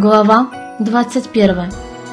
Глава 21.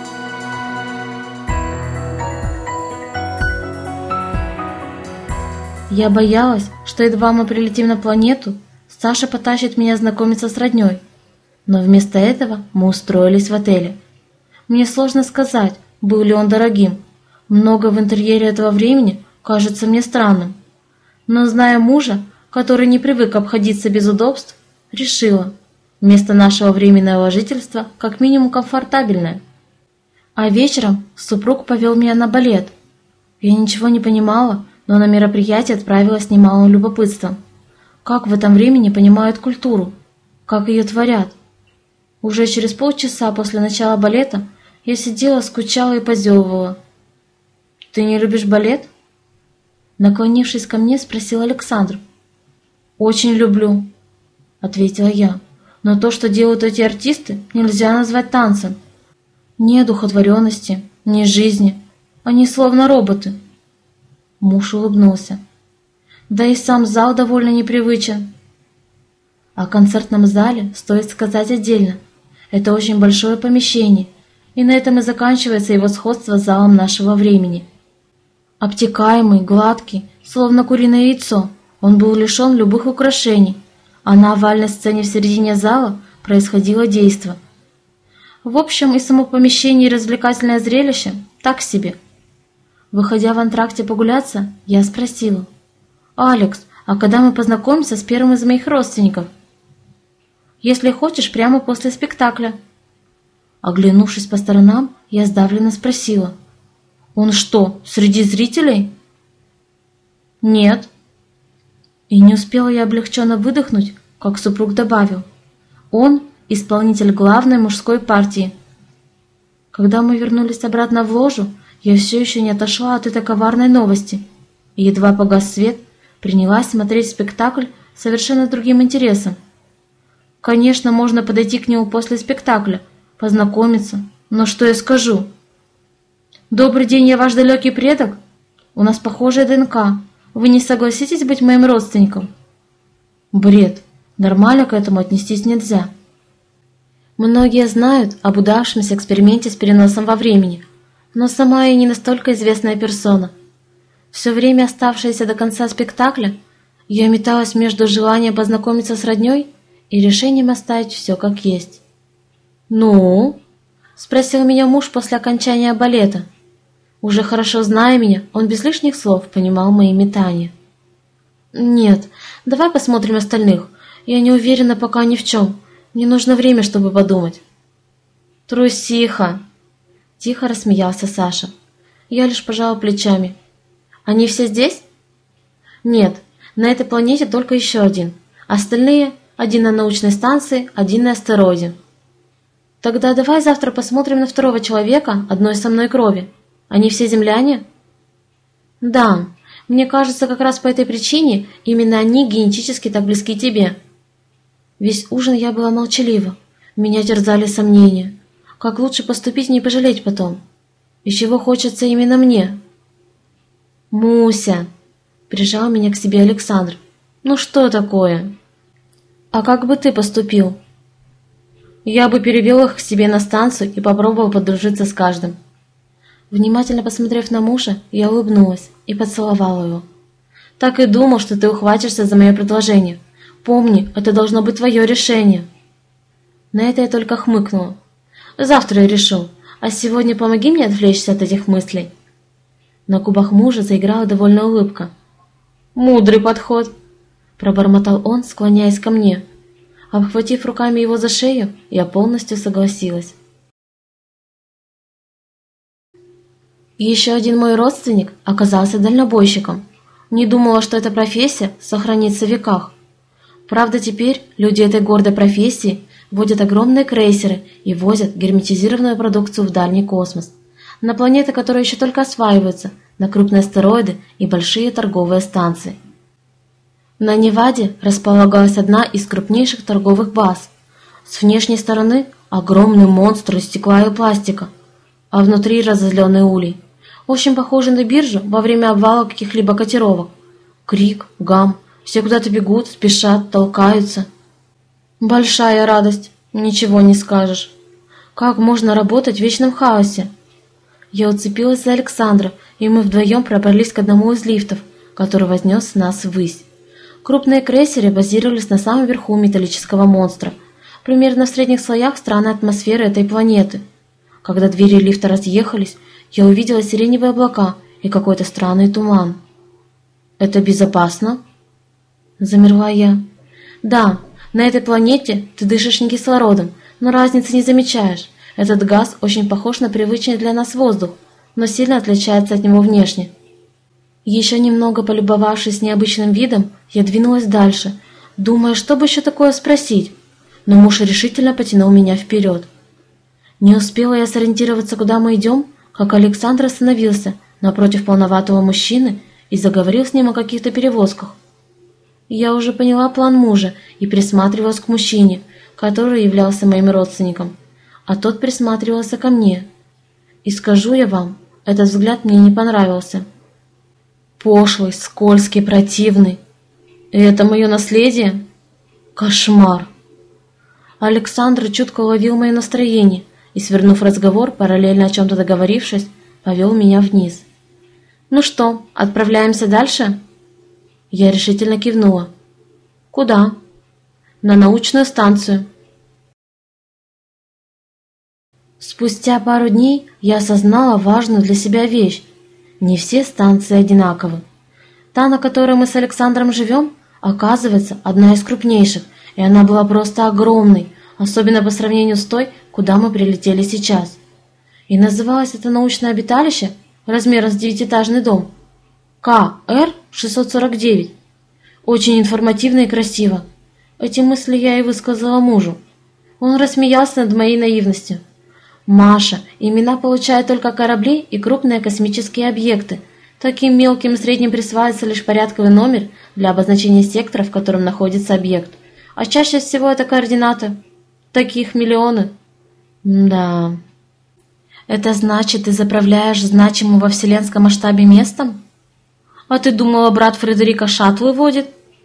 Я боялась, что едва мы прилетим на планету, Саша потащит меня знакомиться с роднёй. Но вместо этого мы устроились в отеле. Мне сложно сказать, был ли он дорогим. Многое в интерьере этого времени кажется мне странным. Но зная мужа, который не привык обходиться без удобств, решила, место нашего временного жительства как минимум комфортабельное. А вечером супруг повел меня на балет. Я ничего не понимала, но на мероприятие отправилась с немалым любопытством. Как в этом времени понимают культуру? Как ее творят? Уже через полчаса после начала балета я сидела, скучала и позевывала. «Ты не любишь балет?» Наклонившись ко мне, спросил Александр. «Очень люблю», — ответила я. «Но то, что делают эти артисты, нельзя назвать танцем. Ни одухотворенности, ни жизни. Они словно роботы». Муж улыбнулся. «Да и сам зал довольно непривычен». О концертном зале стоит сказать отдельно. Это очень большое помещение, и на этом и заканчивается его сходство с залом нашего времени. Обтекаемый, гладкий, словно куриное яйцо, он был лишен любых украшений, а на овальной сцене в середине зала происходило действо. В общем, и само помещение, и развлекательное зрелище так себе. Выходя в антракте погуляться, я спросила: «Алекс, а когда мы познакомимся с первым из моих родственников?» «Если хочешь, прямо после спектакля». Оглянувшись по сторонам, я сдавленно спросила: «Он что, среди зрителей?» «Нет». И не успела я облегченно выдохнуть, как супруг добавил: «Он исполнитель главной мужской партии». Когда мы вернулись обратно в ложу, я все еще не отошла от этой коварной новости, и едва погас свет, принялась смотреть спектакль совершенно другим интересом. Конечно, можно подойти к нему после спектакля, познакомиться, но что я скажу? «Добрый день, я ваш далекий предок? У нас похожая ДНК. Вы не согласитесь быть моим родственником?» Бред. Нормально к этому отнестись нельзя. Многие знают об удавшемся эксперименте с переносом во времени, но сама я не настолько известная персона. Все время, оставшееся до конца спектакля, я металась между желанием познакомиться с роднёй и решением оставить все как есть. «Ну?» – спросил меня муж после окончания балета. Уже хорошо зная меня, он без лишних слов понимал мои метания. «Нет, давай посмотрим остальных. Я не уверена пока ни в чем. Мне нужно время, чтобы подумать». «Трусиха!» – тихо рассмеялся Саша. Я лишь пожала плечами. «Они все здесь?» «Нет, на этой планете только еще один. Остальные – один на научной станции, один на астероиде». «Тогда давай завтра посмотрим на второго человека одной со мной крови. Они все земляне?» «Да, мне кажется, как раз по этой причине именно они генетически так близки тебе». Весь ужин я была молчалива. Меня терзали сомнения. Как лучше поступить, не пожалеть потом? И чего хочется именно мне? «Муся!» – прижал меня к себе Александр. «Ну что такое?» «А как бы ты поступил?» «Я бы перевел их к себе на станцию и попробовал подружиться с каждым». Внимательно посмотрев на мужа, я улыбнулась и поцеловала его. «Так и думал, что ты ухватишься за мое предложение. Помни, это должно быть твое решение». На это я только хмыкнула. «Завтра я решу, а сегодня помоги мне отвлечься от этих мыслей». На губах мужа заиграла довольная улыбка. «Мудрый подход», – пробормотал он, склоняясь ко мне. Обхватив руками его за шею, я полностью согласилась. Еще один мой родственник оказался дальнобойщиком. Не думала, что эта профессия сохранится в веках. Правда, теперь люди этой гордой профессии водят огромные крейсеры и возят герметизированную продукцию в дальний космос, на планеты, которые еще только осваиваются, на крупные астероиды и большие торговые станции. На Неваде располагалась одна из крупнейших торговых баз. С внешней стороны огромный монстр из стекла и пластика, а внутри разозленный улей. Очень похожий на биржу во время обвала каких-либо котировок. Крик, гам, все куда-то бегут, спешат, толкаются. Большая радость, ничего не скажешь. Как можно работать в вечном хаосе? Я уцепилась за Александра, и мы вдвоем пробрались к одному из лифтов, который вознес нас ввысь. Крупные крейсеры базировались на самом верху металлического монстра, примерно в средних слоях странной атмосферы этой планеты. Когда двери лифта разъехались, я увидела сиреневые облака и какой-то странный туман. «Это безопасно?» Замерла я. «Да, на этой планете ты дышишь не кислородом, но разницы не замечаешь. Этот газ очень похож на привычный для нас воздух, но сильно отличается от него внешне». Еще немного полюбовавшись необычным видом, я двинулась дальше, думая, что бы еще такое спросить, но муж решительно потянул меня вперед. Не успела я сориентироваться, куда мы идем, как Александр остановился напротив полноватого мужчины и заговорил с ним о каких-то перевозках. Я уже поняла план мужа и присматривалась к мужчине, который являлся моим родственником, а тот присматривался ко мне. И скажу я вам, этот взгляд мне не понравился. Пошлый, скользкий, противный. И это мое наследие? Кошмар. Александр чутко уловил мое настроение и, свернув разговор, параллельно о чем-то договорившись, повел меня вниз. «Ну что, отправляемся дальше?» Я решительно кивнула. «Куда?» «На научную станцию». Спустя пару дней я осознала важную для себя вещь. Не все станции одинаковы. Та, на которой мы с Александром живем, оказывается, одна из крупнейших, и она была просто огромной, особенно по сравнению с той, куда мы прилетели сейчас. И называлось это научное обиталище размером с 9-этажный дом КР-649. Очень информативно и красиво. Эти мысли я и высказала мужу. Он рассмеялся над моей наивностью. «Маша, имена получают только корабли и крупные космические объекты. Таким мелким и средним присваивается лишь порядковый номер для обозначения сектора, в котором находится объект. А чаще всего это координаты. Таких миллионы». «Да. Это значит, ты заправляешь значимым во вселенском масштабе местом? А ты думала, брат Фредерика шаттлы водит?»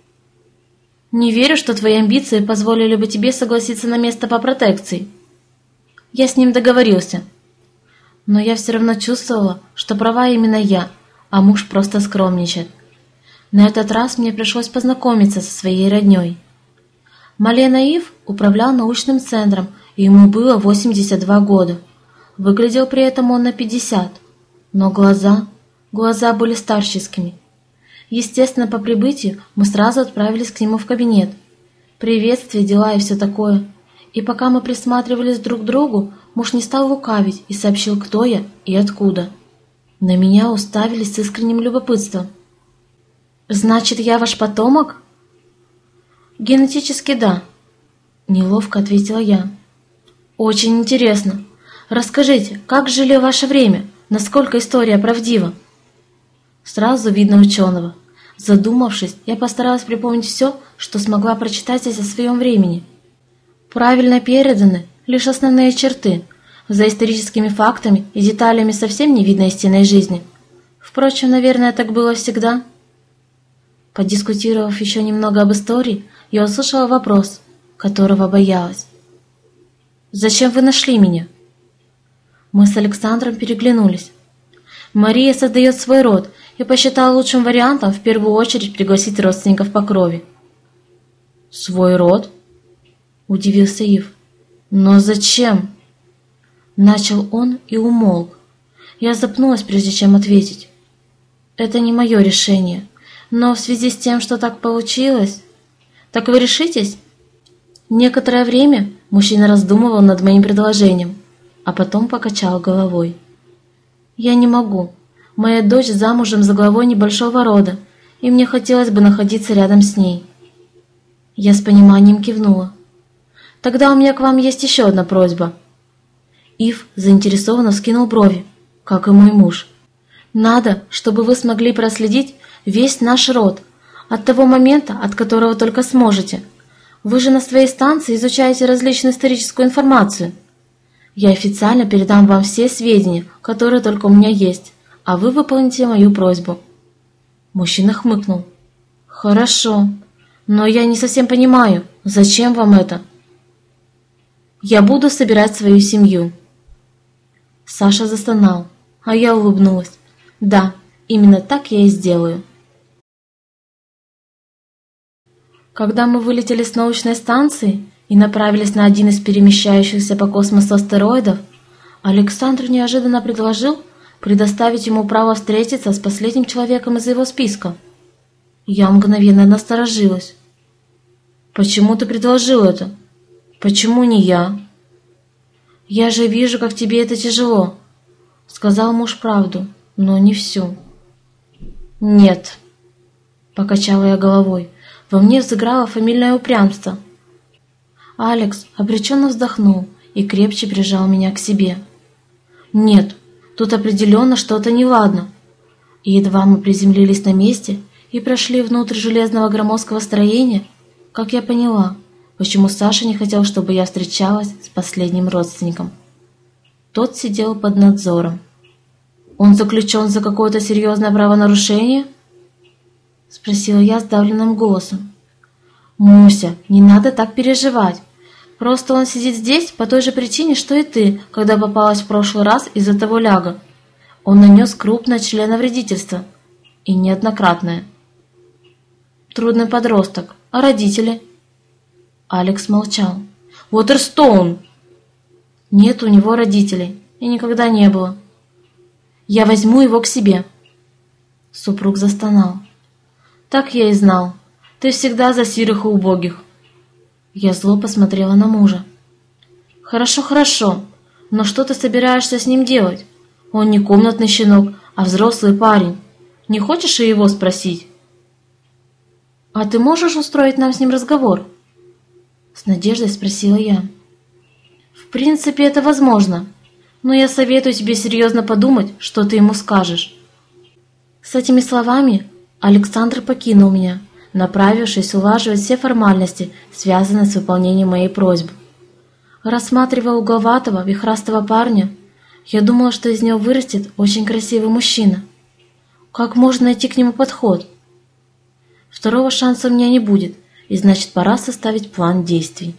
«Не верю, что твои амбиции позволили бы тебе согласиться на место по протекции. Я с ним договорился. Но я все равно чувствовала, что права именно я, а муж просто скромничает. На этот раз мне пришлось познакомиться со своей роднёй. Малена Ив управлял научным центром, и ему было 82 года. Выглядел при этом он на 50, но глаза были старческими. Естественно, по прибытию мы сразу отправились к нему в кабинет. Приветствие, дела и все такое. И пока мы присматривались друг к другу, муж не стал лукавить и сообщил, кто я и откуда. На меня уставились с искренним любопытством. «Значит, я ваш потомок?» «Генетически да», — неловко ответила я. «Очень интересно. Расскажите, как жили в ваше время? Насколько история правдива?» Сразу видно ученого. Задумавшись, я постаралась припомнить все, что смогла прочитать здесь о своем времени. Правильно переданы лишь основные черты. За историческими фактами и деталями совсем не видно истинной жизни. Впрочем, наверное, так было всегда. Подискутировав еще немного об истории, я услышала вопрос, которого боялась. «Зачем вы нашли меня?» Мы с Александром переглянулись. Мария создает свой род и посчитала лучшим вариантом в первую очередь пригласить родственников по крови. «Свой род?» – удивился Ив. «Но зачем?» Начал он и умолк. Я запнулась, прежде чем ответить. «Это не мое решение, но в связи с тем, что так получилось...» «Так вы решитесь?» Некоторое время мужчина раздумывал над моим предложением, а потом покачал головой. «Я не могу. Моя дочь замужем за главой небольшого рода, и мне хотелось бы находиться рядом с ней». Я с пониманием кивнула. «Тогда у меня к вам есть еще одна просьба». Ив заинтересованно вскинул брови, как и мой муж. «Надо, чтобы вы смогли проследить весь наш род, от того момента, от которого только сможете. Вы же на своей станции изучаете различную историческую информацию. Я официально передам вам все сведения, которые только у меня есть, а вы выполните мою просьбу». Мужчина хмыкнул. «Хорошо, но я не совсем понимаю, зачем вам это?» Я буду собирать свою семью». Саша застонал, а я улыбнулась. Да, именно так я и сделаю. Когда мы вылетели с научной станции и направились на один из перемещающихся по космосу астероидов, Александр неожиданно предложил предоставить ему право встретиться с последним человеком из его списка. Я мгновенно насторожилась. «Почему ты предложил это? Почему не я?» «Я же вижу, как тебе это тяжело», — сказал муж правду, но не всю. «Нет», — покачала я головой, во мне взыграло фамильное упрямство. Алекс обреченно вздохнул и крепче прижал меня к себе. «Нет, тут определенно что-то неладно». И едва мы приземлились на месте и прошли внутрь железного громоздкого строения, как я поняла, почему Саша не хотел, чтобы я встречалась с последним родственником. Тот сидел под надзором. «Он заключен за какое-то серьезное правонарушение?» — спросила я сдавленным голосом. «Муся, не надо так переживать. Просто он сидит здесь по той же причине, что и ты, когда попалась в прошлый раз из-за того ляга. Он нанес крупное членовредительство. И неоднократное. Трудный подросток. А родители?» Алекс молчал. «Уотерстоун!» «Нет у него родителей. И никогда не было. Я возьму его к себе». Супруг застонал. «Так я и знал. Ты всегда за сирых и убогих». Я зло посмотрела на мужа. «Хорошо, хорошо. Но что ты собираешься с ним делать? Он не комнатный щенок, а взрослый парень. Не хочешь и его спросить?» «А ты можешь устроить нам с ним разговор?» С надеждой спросила я. «В принципе, это возможно, но я советую тебе серьезно подумать, что ты ему скажешь». С этими словами Александр покинул меня, направившись улаживать все формальности, связанные с выполнением моей просьбы. Рассматривая угловатого, вихрастого парня, я думала, что из него вырастет очень красивый мужчина. Как можно найти к нему подход? Второго шанса у меня не будет, и значит, пора составить план действий.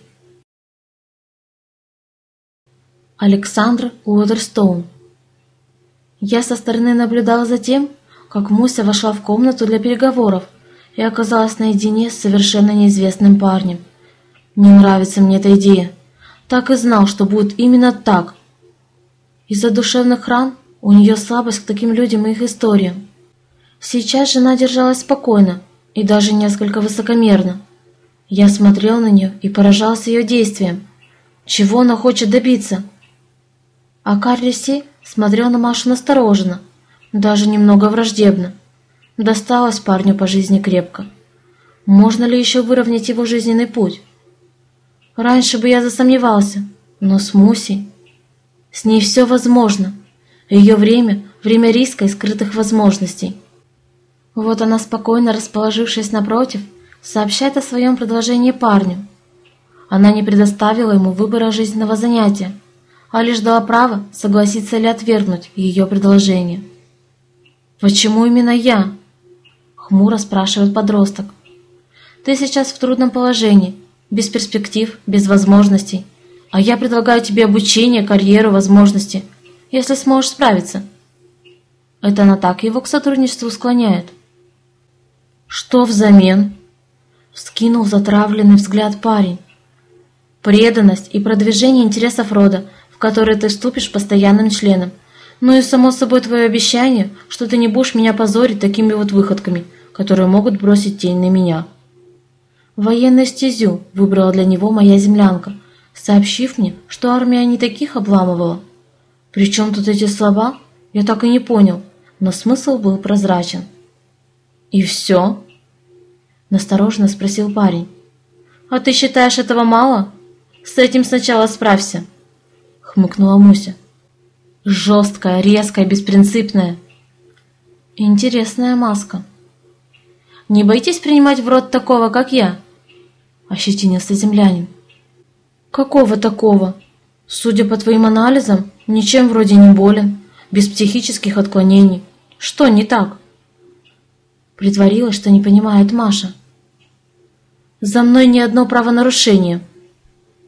Александр Уотерстоун. Я со стороны наблюдала за тем, как Муся вошла в комнату для переговоров и оказалась наедине с совершенно неизвестным парнем. Не нравится мне эта идея. Так и знал, что будет именно так. Из-за душевных ран у нее слабость к таким людям и их историям. Сейчас жена держалась спокойно и даже несколько высокомерно. Я смотрел на нее и поражался ее действиям. Чего она хочет добиться? А Карлиси смотрел на Машу настороженно, даже немного враждебно. Досталось парню по жизни крепко. Можно ли еще выровнять его жизненный путь? Раньше бы я засомневался, но с Мусей... С ней все возможно. Ее время — время риска и скрытых возможностей. Вот она, спокойно расположившись напротив, сообщает о своем предложении парню. Она не предоставила ему выбора жизненного занятия, а лишь дала право согласиться или отвергнуть ее предложение. «Почему именно я?» — хмуро спрашивает подросток. «Ты сейчас в трудном положении, без перспектив, без возможностей, а я предлагаю тебе обучение, карьеру, возможности, если сможешь справиться». Это она так его к сотрудничеству склоняет. «Что взамен?» — вскинул затравленный взгляд парень. «Преданность и продвижение интересов рода, в который ты вступишь постоянным членом. Ну и, само собой, твое обещание, что ты не будешь меня позорить такими вот выходками, которые могут бросить тень на меня». Военную стезю выбрала для него моя землянка, сообщив мне, что армия не таких обламывала. Причем тут эти слова, я так и не понял, но смысл был прозрачен. «И все?» — настороженно спросил парень. «А ты считаешь этого мало? С этим сначала справься», — хмыкнула Муся. «Жесткая, резкая, беспринципная. Интересная маска». «Не боитесь принимать в рот такого, как я?» — ощетинился землянин. «Какого такого? Судя по твоим анализам, ничем вроде не болен, без психических отклонений. Что не так?» Притворилась, что не понимает Маша. «За мной ни одно правонарушение».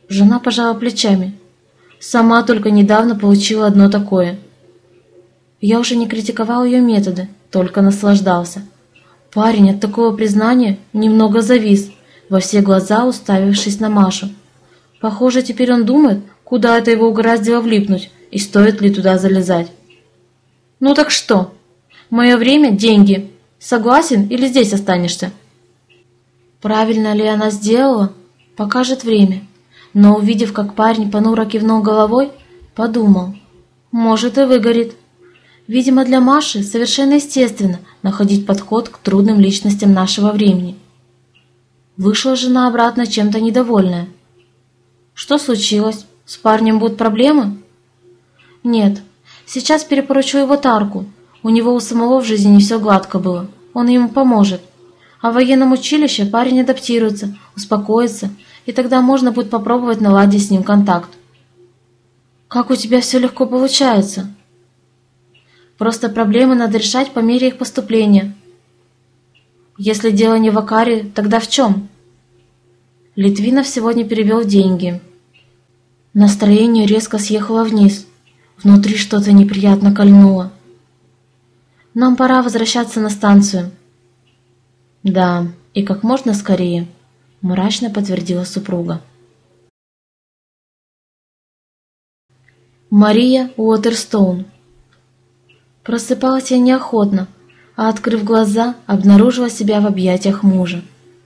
Жена пожала плечами. Сама только недавно получила одно такое. Я уже не критиковал ее методы, только наслаждался. Парень от такого признания немного завис, во все глаза уставившись на Машу. Похоже, теперь он думает, куда это его угораздило влипнуть и стоит ли туда залезать. «Ну так что? Мое время – деньги. Согласен или здесь останешься?» Правильно ли она сделала, покажет время. Но увидев, как парень понуро кивнул головой, подумал, может и выгорит. Видимо, для Маши совершенно естественно находить подход к трудным личностям нашего времени. Вышла жена обратно чем-то недовольная. «Что случилось? С парнем будут проблемы?» «Нет, сейчас перепоручу его Тарку. У него у самого в жизни не все гладко было. Он ему поможет. А в военном училище парень адаптируется, успокоится, и тогда можно будет попробовать наладить с ним контакт». «Как у тебя все легко получается?» «Просто проблемы надо решать по мере их поступления». «Если дело не в Акаре, тогда в чем?» Литвинов сегодня перевел деньги. Настроение резко съехало вниз. Внутри что-то неприятно кольнуло. «Нам пора возвращаться на станцию». «Да, и как можно скорее», — мрачно подтвердила супруга. Мария Уотерстоун. Просыпалась я неохотно, а, открыв глаза, обнаружила себя в объятиях мужа.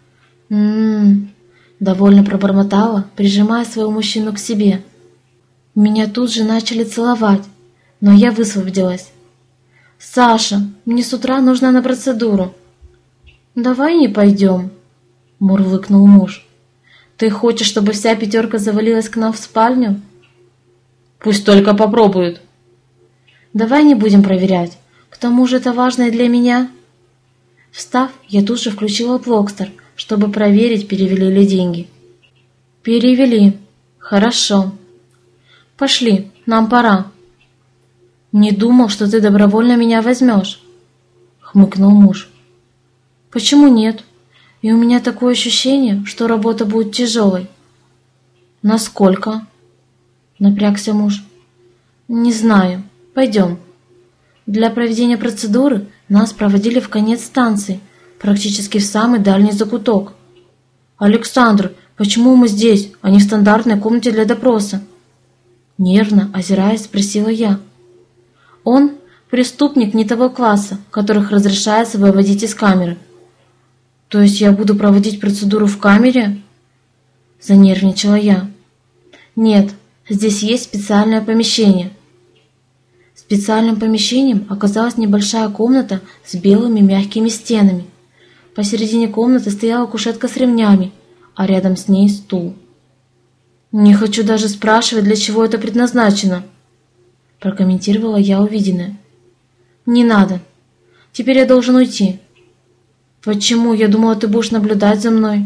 Довольно пробормотала, прижимая своего мужчину к себе. Меня тут же начали целовать, но я высвободилась. «Саша, мне с утра нужно на процедуру». «Давай не пойдем», — мурлыкнул муж. «Ты хочешь, чтобы вся пятерка завалилась к нам в спальню?» «Пусть только попробуют». «Давай не будем проверять. К тому же это важно и для меня». Встав, я тут же включила Блокстер, чтобы проверить, перевели ли деньги. «Перевели. Хорошо. Пошли, нам пора». «Не думал, что ты добровольно меня возьмешь», — хмыкнул муж. «Почему нет? И у меня такое ощущение, что работа будет тяжелой». «Насколько?» — напрягся муж. «Не знаю. Пойдем». Для проведения процедуры нас проводили в конец станции, практически в самый дальний закуток. «Александр, почему мы здесь, а не в стандартной комнате для допроса?» Нервно, озираясь, спросила я. «Он преступник не того класса, которых разрешается выводить из камеры». «То есть я буду проводить процедуру в камере?» Занервничала я. «Нет, здесь есть специальное помещение». Специальным помещением оказалась небольшая комната с белыми мягкими стенами. Посередине комнаты стояла кушетка с ремнями, а рядом с ней стул. «Не хочу даже спрашивать, для чего это предназначено», – прокомментировала я увиденное. «Не надо. Теперь я должен уйти». «Почему? Я думала, ты будешь наблюдать за мной».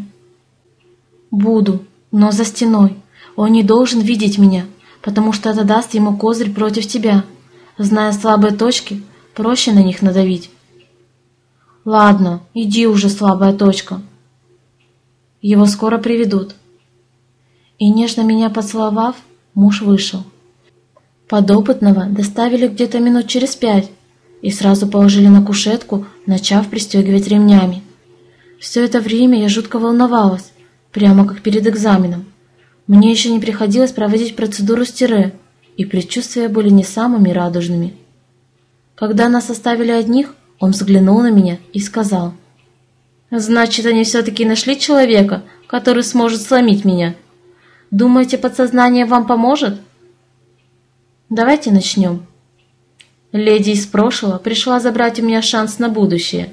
«Буду, но за стеной. Он не должен видеть меня, потому что это даст ему козырь против тебя. Зная слабые точки, проще на них надавить». «Ладно, иди уже, слабая точка. Его скоро приведут». И нежно меня поцеловав, муж вышел. Подопытного доставили где-то минут через 5 и сразу положили на кушетку, начав пристегивать ремнями. Все это время я жутко волновалась, прямо как перед экзаменом. Мне еще не приходилось проводить процедуру с тире, и предчувствия были не самыми радужными. Когда нас оставили одних, он взглянул на меня и сказал: «Значит, они все-таки нашли человека, который сможет сломить меня. Думаете, подсознание вам поможет?» «Давайте начнем. Леди из прошлого пришла забрать у меня шанс на будущее».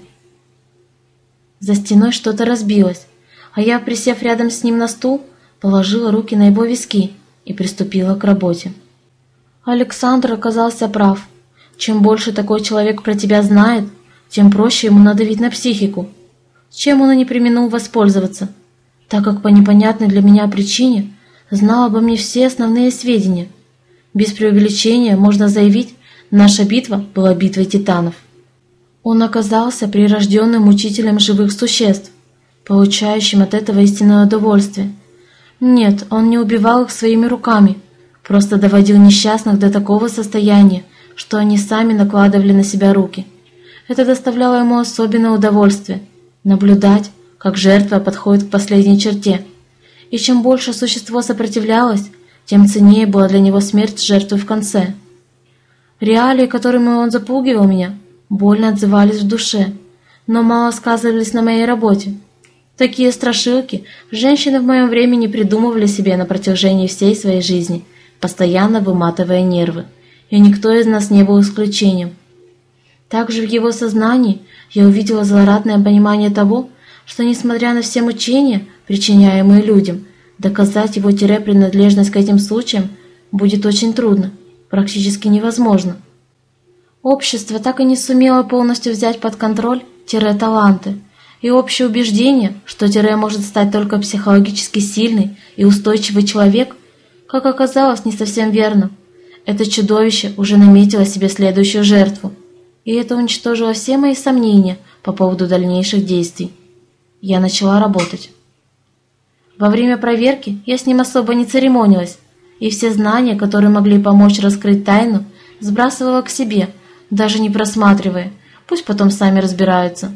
За стеной что-то разбилось, а я, присев рядом с ним на стул, положила руки на его виски и приступила к работе. Александр оказался прав. Чем больше такой человек про тебя знает, тем проще ему надавить на психику. Чем он и не преминул воспользоваться, так как по непонятной для меня причине знал обо мне все основные сведения. Без преувеличения можно заявить, наша битва была битвой титанов. Он оказался прирожденным учителем живых существ, получающим от этого истинное удовольствие. Нет, он не убивал их своими руками, просто доводил несчастных до такого состояния, что они сами накладывали на себя руки. Это доставляло ему особенное удовольствие – наблюдать, как жертва подходит к последней черте. И чем больше существо сопротивлялось, тем ценнее была для него смерть жертвы в конце. Реалии, которыми он запугивал меня, больно отзывались в душе, но мало сказывались на моей работе. Такие страшилки женщины в моем времени придумывали себе на протяжении всей своей жизни, постоянно выматывая нервы, и никто из нас не был исключением. Также в его сознании я увидела злорадное понимание того, что, несмотря на все мучения, причиняемые людям, доказать его принадлежность к этим случаям будет очень трудно, практически невозможно. Общество так и не сумело полностью взять под контроль таланты, и общее убеждение, что может стать только психологически сильный и устойчивый человек, как оказалось, не совсем верно. Это чудовище уже наметило себе следующую жертву, и это уничтожило все мои сомнения по поводу дальнейших действий. Я начала работать. Во время проверки я с ним особо не церемонилась, и все знания, которые могли помочь раскрыть тайну, сбрасывала к себе, даже не просматривая, пусть потом сами разбираются.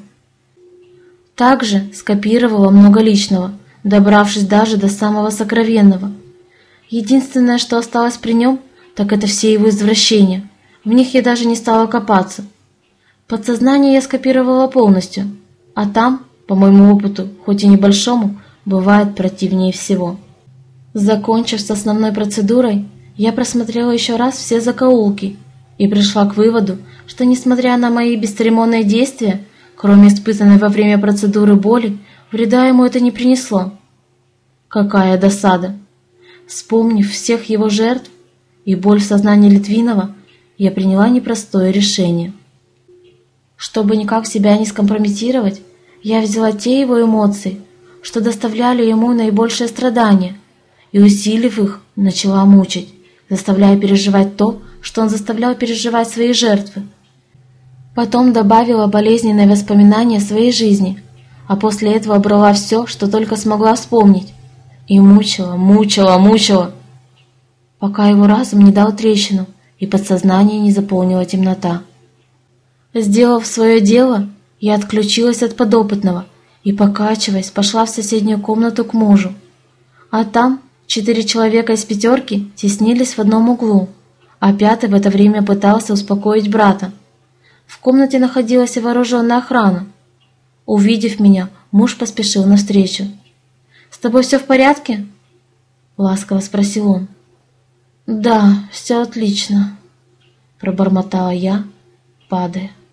Также скопировала много личного, добравшись даже до самого сокровенного. Единственное, что осталось при нем, так это все его извращения. В них я даже не стала копаться. Подсознание я скопировала полностью, а там, по моему опыту, хоть и небольшому, бывает противнее всего. Закончив с основной процедурой, я просмотрела еще раз все закоулки и пришла к выводу, что, несмотря на мои бесцеремонные действия, кроме испытанной во время процедуры боли, вреда ему это не принесло. Какая досада! Вспомнив всех его жертв и боль в сознании Литвинова, я приняла непростое решение. Чтобы никак себя не скомпрометировать, я взяла те его эмоции, что доставляли ему наибольшее страдание, и, усилив их, начала мучить, заставляя переживать то, что он заставлял переживать свои жертвы. Потом добавила болезненные воспоминания своей жизни, а после этого брала все, что только смогла вспомнить, и мучила, пока его разум не дал трещину и подсознание не заполнила темнота. Сделав свое дело, я отключилась от подопытного и, покачиваясь, пошла в соседнюю комнату к мужу. А там 4 человека из 5 теснились в одном углу, а 5 в это время пытался успокоить брата. В комнате находилась и вооруженная охрана. Увидев меня, муж поспешил навстречу. «С тобой все в порядке?» — ласково спросил он. «Да, все отлично», — пробормотала я, падая.